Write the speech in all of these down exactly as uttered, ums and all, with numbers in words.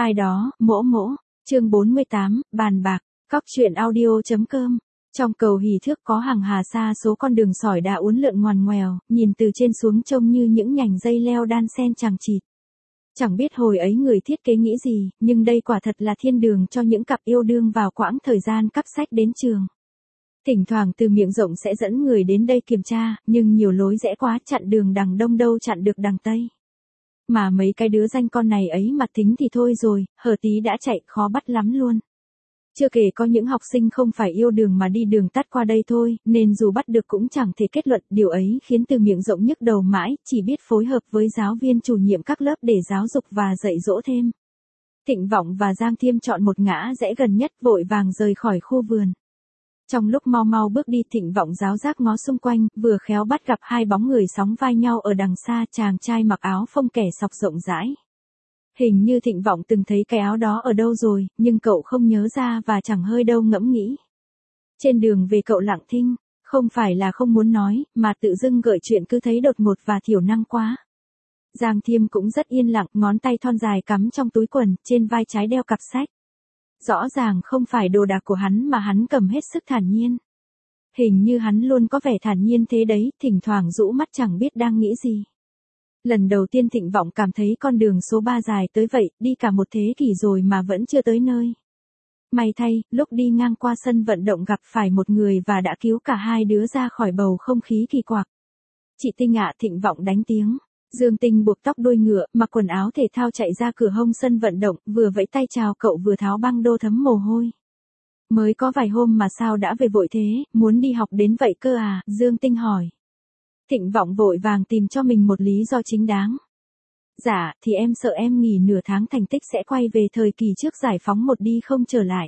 Ai đó, mỗ mỗ, chương bốn mươi tám, bàn bạc, cóc truyện audio.com. Trong cầu hỷ thước có hàng hà xa số con đường sỏi đá uốn lượn ngoằn ngoèo, nhìn từ trên xuống trông như những nhành dây leo đan xen chằng chịt. Chẳng biết hồi ấy người thiết kế nghĩ gì, nhưng đây quả thật là thiên đường cho những cặp yêu đương vào quãng thời gian cắp sách đến trường. Thỉnh thoảng từ miệng rộng sẽ dẫn người đến đây kiểm tra, nhưng nhiều lối rẽ quá, chặn đường đằng đông đâu chặn được đằng tây. Mà mấy cái đứa danh con này ấy mà tính thì thôi rồi, hở tí đã chạy, khó bắt lắm luôn. Chưa kể có những học sinh không phải yêu đường mà đi đường tắt qua đây thôi, nên dù bắt được cũng chẳng thể kết luận, điều ấy khiến từ miệng rộng nhức đầu mãi, chỉ biết phối hợp với giáo viên chủ nhiệm các lớp để giáo dục và dạy dỗ thêm. Thịnh Vọng và Giang Thiêm chọn một ngã rẽ gần nhất, vội vàng rời khỏi khu vườn. Trong lúc mau mau bước đi, Thịnh Vọng giáo giác ngó xung quanh, vừa khéo bắt gặp hai bóng người sóng vai nhau ở đằng xa, chàng trai mặc áo phông kẻ sọc rộng rãi. Hình như Thịnh Vọng từng thấy cái áo đó ở đâu rồi, nhưng cậu không nhớ ra và chẳng hơi đâu ngẫm nghĩ. Trên đường về cậu lặng thinh, không phải là không muốn nói, mà tự dưng gợi chuyện cứ thấy đột ngột và thiểu năng quá. Giang Thiêm cũng rất yên lặng, ngón tay thon dài cắm trong túi quần, trên vai trái đeo cặp sách. Rõ ràng không phải đồ đạc của hắn mà hắn cầm hết sức thản nhiên. Hình như hắn luôn có vẻ thản nhiên thế đấy, thỉnh thoảng rũ mắt chẳng biết đang nghĩ gì. Lần đầu tiên Thịnh Vọng cảm thấy con đường số ba dài tới vậy, đi cả một thế kỷ rồi mà vẫn chưa tới nơi. May thay, lúc đi ngang qua sân vận động gặp phải một người và đã cứu cả hai đứa ra khỏi bầu không khí kỳ quặc. Chị Tinh ạ, Thịnh Vọng đánh tiếng. Dương Tinh buộc tóc đuôi ngựa, mặc quần áo thể thao chạy ra cửa hông sân vận động, vừa vẫy tay chào cậu vừa tháo băng đô thấm mồ hôi. Mới có vài hôm mà sao đã về vội thế, muốn đi học đến vậy cơ à, Dương Tinh hỏi. Thịnh Vọng vội vàng tìm cho mình một lý do chính đáng. Dạ, thì em sợ em nghỉ nửa tháng thành tích sẽ quay về thời kỳ trước giải phóng một đi không trở lại.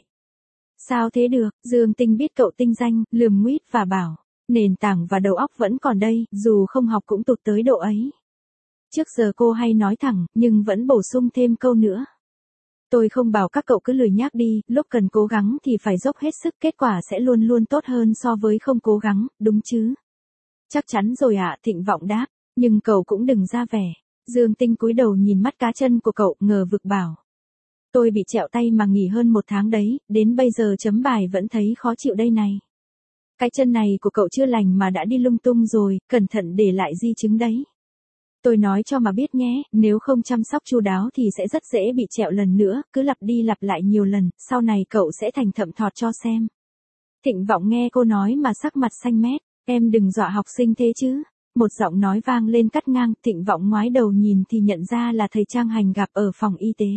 Sao thế được, Dương Tinh biết cậu tinh danh, lườm nguýt và bảo, nền tảng và đầu óc vẫn còn đây, dù không học cũng tụt tới độ ấy. Trước giờ cô hay nói thẳng, nhưng vẫn bổ sung thêm câu nữa. Tôi không bảo các cậu cứ lười nhác đi, lúc cần cố gắng thì phải dốc hết sức, kết quả sẽ luôn luôn tốt hơn so với không cố gắng, đúng chứ? Chắc chắn rồi ạ, Thịnh Vọng đáp, nhưng cậu cũng đừng ra vẻ. Dương Tinh cúi đầu nhìn mắt cá chân của cậu, ngờ vực bảo. Tôi bị trẹo tay mà nghỉ hơn một tháng đấy, đến bây giờ chấm bài vẫn thấy khó chịu đây này. Cái chân này của cậu chưa lành mà đã đi lung tung rồi, cẩn thận để lại di chứng đấy. Tôi nói cho mà biết nhé, nếu không chăm sóc chu đáo thì sẽ rất dễ bị trẹo lần nữa, cứ lặp đi lặp lại nhiều lần, sau này cậu sẽ thành thậm thọt cho xem. Thịnh Vọng nghe cô nói mà sắc mặt xanh mét, em đừng dọa học sinh thế chứ. Một giọng nói vang lên cắt ngang, Thịnh Vọng ngoái đầu nhìn thì nhận ra là thầy Trang Hành gặp ở phòng y tế.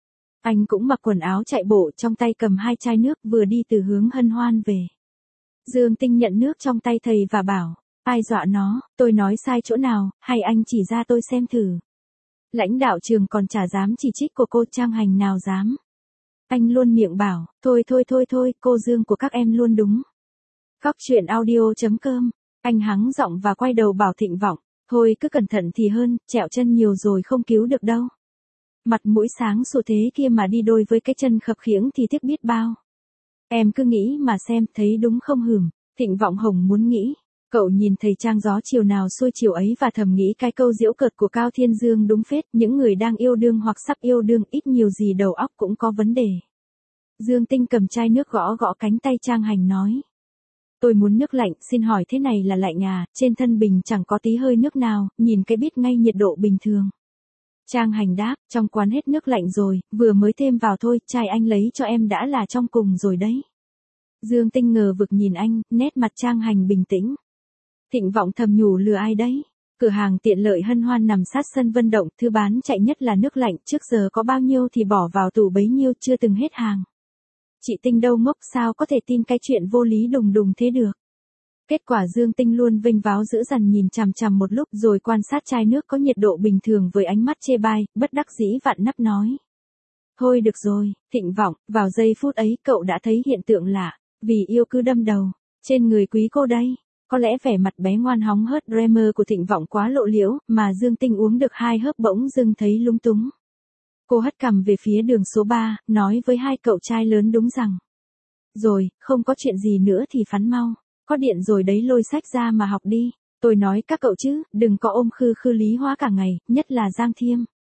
Anh cũng mặc quần áo chạy bộ, trong tay cầm hai chai nước, vừa đi từ hướng Hân Hoan về. Dương Tinh nhận nước trong tay thầy và bảo. Ai dọa nó, tôi nói sai chỗ nào, hay anh chỉ ra tôi xem thử. Lãnh đạo trường còn chả dám chỉ trích của cô, Trang Hành nào dám. Anh luôn miệng bảo, thôi thôi thôi thôi, cô Dương của các em luôn đúng. Cóc truyện audio.com, anh hắng giọng và quay đầu bảo Thịnh Vọng, thôi cứ cẩn thận thì hơn, trẹo chân nhiều rồi không cứu được đâu. Mặt mũi sáng sủa thế kia mà đi đôi với cái chân khập khiễng thì tiếc biết bao. Em cứ nghĩ mà xem, thấy đúng không hửm, Thịnh Vọng hồng muốn nghĩ. Cậu nhìn thầy Trang gió chiều nào xuôi chiều ấy và thầm nghĩ cái câu giễu cợt của Cao Thiên Dương đúng phết, những người đang yêu đương hoặc sắp yêu đương ít nhiều gì đầu óc cũng có vấn đề. Dương Tinh cầm chai nước gõ gõ cánh tay Trang Hành nói. Tôi muốn nước lạnh, xin hỏi thế này là lạnh à, trên thân bình chẳng có tí hơi nước nào, nhìn cái biết ngay nhiệt độ bình thường. Trang Hành đáp, trong quán hết nước lạnh rồi, vừa mới thêm vào thôi, chai anh lấy cho em đã là trong cùng rồi đấy. Dương Tinh ngờ vực nhìn anh, nét mặt Trang Hành bình tĩnh. Thịnh Vọng thầm nhủ lừa ai đấy. Cửa hàng tiện lợi Hân Hoan nằm sát sân vận động, thứ bán chạy nhất là nước lạnh, trước giờ có bao nhiêu thì bỏ vào tủ bấy nhiêu, chưa từng hết hàng. Chị Tinh đâu ngốc, sao có thể tin cái chuyện vô lý đùng đùng thế được. Kết quả Dương Tinh luôn vênh váo dữ dằn nhìn chằm chằm một lúc rồi quan sát chai nước có nhiệt độ bình thường với ánh mắt chê bai, bất đắc dĩ vặn nắp nói. Thôi được rồi, Thịnh Vọng, vào giây phút ấy cậu đã thấy hiện tượng lạ, vì yêu cứ đâm đầu, trên người quý cô đây. Có lẽ vẻ mặt bé ngoan hóng hớt Dreamer của Thịnh Vọng quá lộ liễu, mà Dương Tinh uống được hai hớp bỗng dưng thấy lung túng. Cô hất cằm về phía đường số ba, nói với hai cậu trai lớn đúng rằng. Rồi, không có chuyện gì nữa thì phắn mau, có điện rồi đấy lôi sách ra mà học đi. Tôi nói các cậu chứ, đừng có ôm khư khư lý hóa cả ngày, nhất là Giang Thiêm.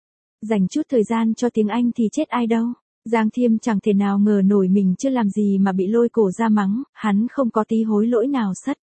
dành chút thời gian cho tiếng Anh thì chết ai đâu. Giang Thiêm chẳng thể nào ngờ nổi mình chưa làm gì mà bị lôi cổ ra mắng, hắn không có tí hối lỗi nào sất.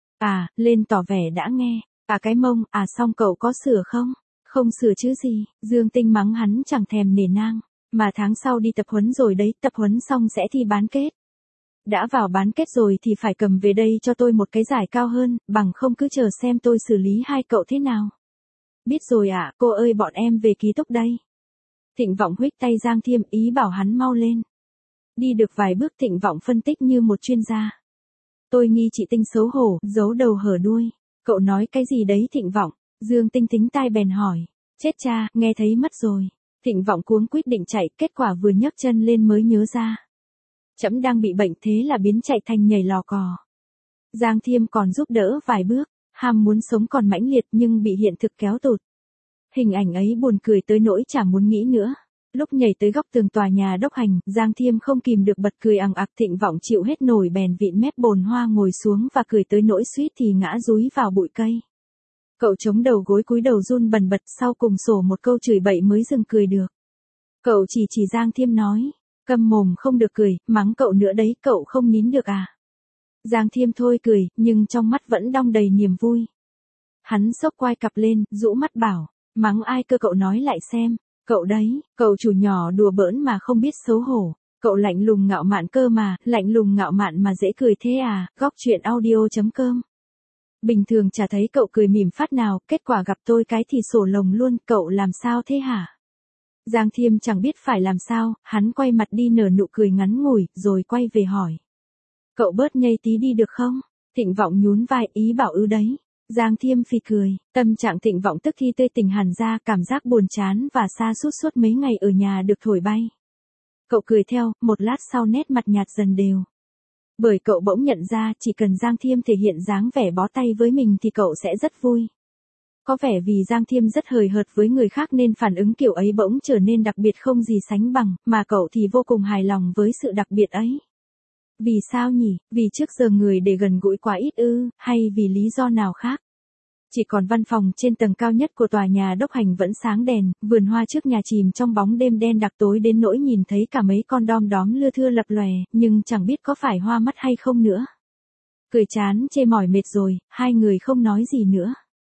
À, lên tỏ vẻ đã nghe, à cái mông, à xong cậu có sửa không? Không sửa chứ gì, Dương Tinh mắng hắn chẳng thèm nể nang, mà tháng sau đi tập huấn rồi đấy, tập huấn xong sẽ thi bán kết. Đã vào bán kết rồi thì phải cầm về đây cho tôi một cái giải cao hơn, bằng không cứ chờ xem tôi xử lý hai cậu thế nào. Biết rồi ạ, à, cô ơi bọn em về ký túc đây. Thịnh Vọng huých tay Giang Thiêm ý bảo hắn mau lên. Đi được vài bước Thịnh Vọng phân tích như một chuyên gia. Tôi nghi chị Tinh xấu hổ, giấu đầu hở đuôi. Cậu nói cái gì đấy Thịnh Vọng? Dương Tinh tính tai bèn hỏi. Chết cha, nghe thấy mất rồi. Thịnh Vọng cuống quýt định chạy, kết quả vừa nhấc chân lên mới nhớ ra. Trẫm đang bị bệnh thế là biến chạy thành nhảy lò cò. Giang Thiêm còn giúp đỡ vài bước, ham muốn sống còn mãnh liệt nhưng bị hiện thực kéo tụt. Hình ảnh ấy buồn cười tới nỗi chả muốn nghĩ nữa. Lúc nhảy tới góc tường tòa nhà đốc hành, Giang Thiêm không kìm được bật cười ằng ặc. Thịnh Vọng chịu hết nổi bèn vịn mép bồn hoa ngồi xuống và cười tới nỗi suýt thì ngã dúi vào bụi cây. Cậu chống đầu gối cúi đầu run bần bật, sau cùng sổ một câu chửi bậy mới dừng cười được. Cậu chỉ chỉ Giang Thiêm nói, câm mồm không được cười, mắng cậu nữa đấy, cậu không nín được à? Giang Thiêm thôi cười, nhưng trong mắt vẫn đong đầy niềm vui. Hắn xốc quai cặp lên, rũ mắt bảo, mắng ai cơ cậu nói lại xem, cậu đấy, cậu chủ nhỏ đùa bỡn mà không biết xấu hổ, cậu lạnh lùng ngạo mạn cơ mà, lạnh lùng ngạo mạn mà dễ cười thế à, góc truyện audio chấm com. Bình thường chả thấy cậu cười mỉm phát nào, kết quả gặp tôi cái thì sổ lồng luôn, cậu làm sao thế hả? Giang Thiêm chẳng biết phải làm sao, hắn quay mặt đi nở nụ cười ngắn ngủi, rồi quay về hỏi. Cậu bớt nhây tí đi được không? Thịnh Vọng nhún vai ý bảo ư đấy. Giang Thiêm phì cười, tâm trạng Thịnh Vọng tức thì tươi tỉnh hẳn ra, cảm giác buồn chán và sa sút suốt mấy ngày ở nhà được thổi bay. Cậu cười theo, một lát sau nét mặt nhạt dần đều. Bởi cậu bỗng nhận ra chỉ cần Giang Thiêm thể hiện dáng vẻ bó tay với mình thì cậu sẽ rất vui. Có vẻ vì Giang Thiêm rất hời hợt với người khác nên phản ứng kiểu ấy bỗng trở nên đặc biệt không gì sánh bằng, mà cậu thì vô cùng hài lòng với sự đặc biệt ấy. Vì sao nhỉ? Vì trước giờ người để gần gũi quá ít ư, hay vì lý do nào khác? Chỉ còn văn phòng trên tầng cao nhất của tòa nhà đốc hành vẫn sáng đèn, vườn hoa trước nhà chìm trong bóng đêm đen đặc tối đến nỗi nhìn thấy cả mấy con đom đóm lưa thưa lập lòe, nhưng chẳng biết có phải hoa mắt hay không nữa. Cười chán chê mỏi mệt rồi, hai người không nói gì nữa.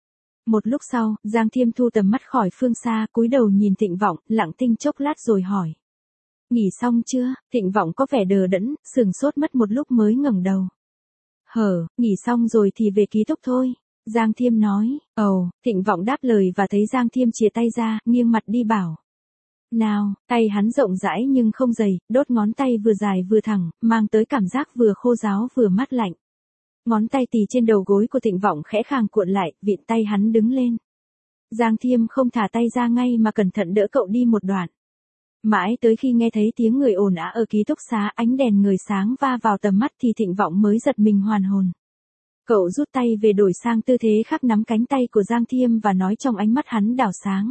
Một lúc sau, Giang Thiêm thu tầm mắt khỏi phương xa, cúi đầu nhìn Thịnh Vọng, lặng thinh chốc lát rồi hỏi. Nghỉ xong chưa? Thịnh Vọng có vẻ đờ đẫn, sửng sốt mất một lúc mới ngẩng đầu. Hở, nghỉ xong rồi thì về ký túc thôi. Giang Thiêm nói, ồ, Thịnh Vọng đáp lời và thấy Giang Thiêm chìa tay ra, nghiêng mặt đi bảo. Nào, tay hắn rộng rãi nhưng không dày, đốt ngón tay vừa dài vừa thẳng, mang tới cảm giác vừa khô ráo vừa mát lạnh. Ngón tay tì trên đầu gối của Thịnh Vọng khẽ khàng cuộn lại, vịn tay hắn đứng lên. Giang Thiêm không thả tay ra ngay mà cẩn thận đỡ cậu đi một đoạn. Mãi tới khi nghe thấy tiếng người ồn ào ở ký túc xá, ánh đèn người sáng va vào tầm mắt thì Thịnh Vọng mới giật mình hoàn hồn. Cậu rút tay về đổi sang tư thế khác, nắm cánh tay của Giang Thiêm và nói trong ánh mắt hắn đảo sáng.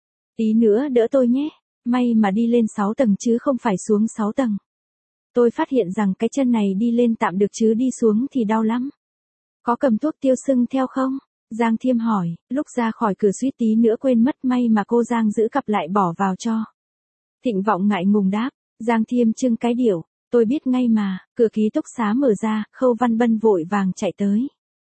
Tí nữa đỡ tôi nhé, may mà đi lên sáu tầng chứ không phải xuống sáu tầng. Tôi phát hiện rằng cái chân này đi lên tạm được chứ đi xuống thì đau lắm. Có cầm thuốc tiêu sưng theo không? Giang Thiêm hỏi, lúc ra khỏi cửa suýt tí nữa quên mất, may mà cô Giang giữ cặp lại bỏ vào cho. Thịnh Vọng ngại ngùng đáp, Giang Thiêm trưng cái điệu, tôi biết ngay mà, cửa ký túc xá mở ra, Khâu Văn Bân vội vàng chạy tới.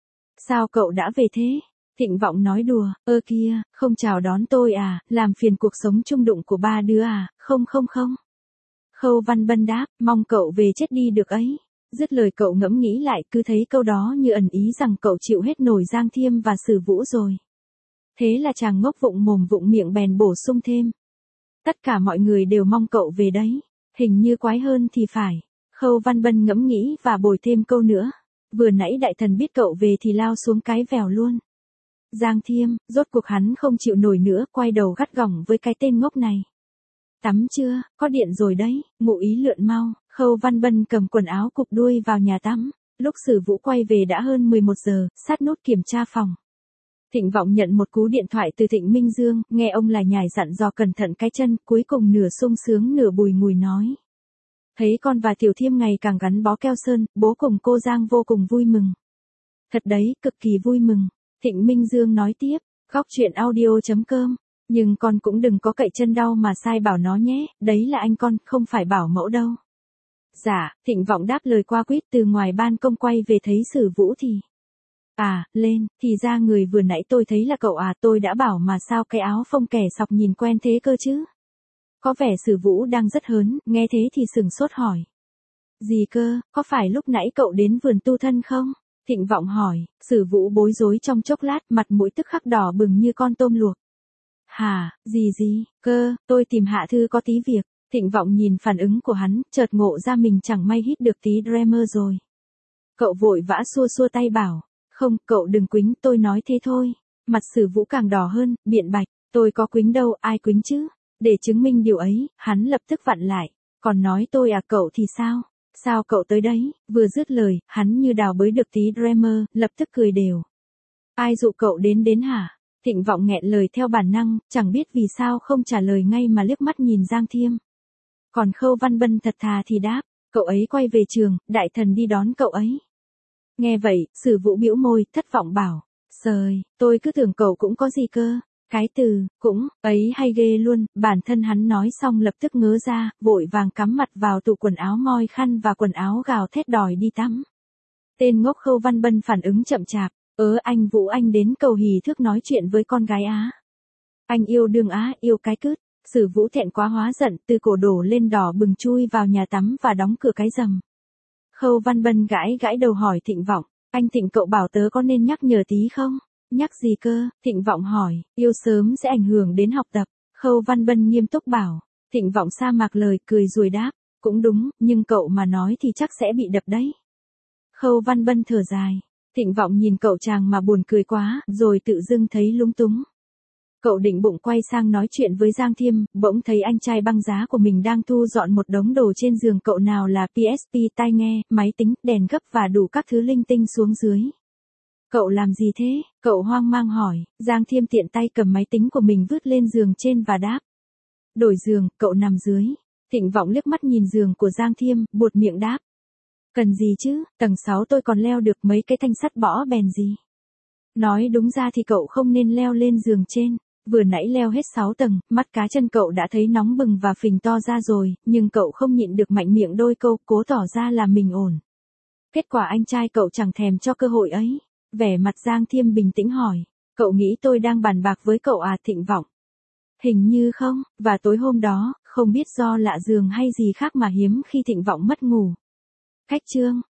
Sao cậu đã về thế? Thịnh Vọng nói đùa, ơ kia, không chào đón tôi à, làm phiền cuộc sống chung đụng của ba đứa à, không không không. Khâu Văn Bân đáp, mong cậu về chết đi được ấy. Dứt lời cậu ngẫm nghĩ lại, cứ thấy câu đó như ẩn ý rằng cậu chịu hết nổi Giang Thiêm và Sử Vũ rồi. Thế là chàng ngốc vụng mồm vụng miệng bèn bổ sung thêm. Tất cả mọi người đều mong cậu về đấy, hình như quái hơn thì phải. Khâu Văn Bân ngẫm nghĩ và bồi thêm câu nữa. Vừa nãy đại thần biết cậu về thì lao xuống cái vèo luôn. Giang Thiêm, rốt cuộc hắn không chịu nổi nữa, quay đầu gắt gỏng với cái tên ngốc này. Tắm chưa, có điện rồi đấy, ngụ ý lượn mau. Khâu Văn Bân cầm quần áo cụp đuôi vào nhà tắm. Lúc Sử Vũ quay về đã hơn mười một giờ, sát nút kiểm tra phòng. Thịnh Vọng nhận một cú điện thoại từ Thịnh Minh Dương, nghe ông là nhải dặn dò cẩn thận cái chân, cuối cùng nửa sung sướng nửa bùi ngùi nói. Thấy con và Tiểu Thiêm ngày càng gắn bó keo sơn, bố cùng cô Giang vô cùng vui mừng. Thật đấy, cực kỳ vui mừng. Thịnh Minh Dương nói tiếp, góc truyện audio chấm com. Nhưng con cũng đừng có cậy chân đau mà sai bảo nó nhé, đấy là anh con, không phải bảo mẫu đâu. Dạ, Thịnh Vọng đáp lời qua quýt từ ngoài ban công quay về thấy Sử Vũ thì. À, lên, thì ra người vừa nãy tôi thấy là cậu à, tôi đã bảo mà sao cái áo phông kẻ sọc nhìn quen thế cơ chứ. Có vẻ Sử Vũ đang rất hớn, nghe thế thì sửng sốt hỏi. Gì cơ, có phải lúc nãy cậu đến vườn tu thân không? Thịnh Vọng hỏi, Sử Vũ bối rối trong chốc lát, mặt mũi tức khắc đỏ bừng như con tôm luộc. Hả, gì gì, cơ, tôi tìm Hạ Thư có tí việc. Thịnh Vọng nhìn phản ứng của hắn, chợt ngộ ra mình chẳng may hít được tí Dreamer rồi. Cậu vội vã xua xua tay bảo, không, cậu đừng quýnh, tôi nói thế thôi. Mặt Sử Vũ càng đỏ hơn, biện bạch, tôi có quýnh đâu, ai quýnh chứ? Để chứng minh điều ấy, hắn lập tức vặn lại, còn nói tôi à, cậu thì sao? Sao cậu tới đấy? Vừa dứt lời, hắn như đào bới được tí Dreamer, lập tức cười đều. Ai dụ cậu đến đến hả? Thịnh Vọng nghẹn lời theo bản năng, chẳng biết vì sao không trả lời ngay mà liếc mắt nhìn Giang Thiêm. Còn Khâu Văn Bân thật thà thì đáp, cậu ấy quay về trường, đại thần đi đón cậu ấy. Nghe vậy, Sử Vũ bĩu môi, thất vọng bảo, trời, tôi cứ tưởng cậu cũng có gì cơ. Cái từ, cũng, ấy hay ghê luôn, bản thân hắn nói xong lập tức ngớ ra, vội vàng cắm mặt vào tủ quần áo moi khăn và quần áo gào thét đòi đi tắm. Tên ngốc Khâu Văn Bân phản ứng chậm chạp, ớ anh Vũ anh đến cầu hì thước nói chuyện với con gái á. Anh yêu đương á, yêu cái cứt. Sử Vũ thẹn quá hóa giận, từ cổ đổ lên đỏ bừng chui vào nhà tắm và đóng cửa cái rầm. Khâu Văn Bân gãi gãi đầu hỏi Thịnh Vọng, anh Thịnh cậu bảo tớ có nên nhắc nhở tí không? Nhắc gì cơ? Thịnh Vọng hỏi, yêu sớm sẽ ảnh hưởng đến học tập. Khâu Văn Bân nghiêm túc bảo, Thịnh Vọng sa mạc lời cười rồi đáp, cũng đúng, nhưng cậu mà nói thì chắc sẽ bị đập đấy. Khâu Văn Bân thở dài, Thịnh Vọng nhìn cậu chàng mà buồn cười quá, rồi tự dưng thấy lúng túng. Cậu định bụng quay sang nói chuyện với Giang Thiêm, bỗng thấy anh trai băng giá của mình đang thu dọn một đống đồ trên giường cậu, nào là pê ét pê, tai nghe, máy tính, đèn gấp và đủ các thứ linh tinh xuống dưới. Cậu làm gì thế? Cậu hoang mang hỏi. Giang Thiêm tiện tay cầm máy tính của mình vứt lên giường trên và đáp. Đổi giường, cậu nằm dưới. Thịnh Vọng liếc mắt nhìn giường của Giang Thiêm, buột miệng đáp. Cần gì chứ, tầng sáu tôi còn leo được mấy cái thanh sắt bõ bèn gì. Nói đúng ra thì cậu không nên leo lên giường trên. Vừa nãy leo hết sáu tầng, mắt cá chân cậu đã thấy nóng bừng và phình to ra rồi, nhưng cậu không nhịn được mạnh miệng đôi câu, cố tỏ ra là mình ổn. Kết quả anh trai cậu chẳng thèm cho cơ hội ấy. Vẻ mặt Giang Thiêm bình tĩnh hỏi, cậu nghĩ tôi đang bàn bạc với cậu à? Thịnh Vọng? Hình như không, và tối hôm đó, không biết do lạ giường hay gì khác mà hiếm khi Thịnh Vọng mất ngủ. Cách chương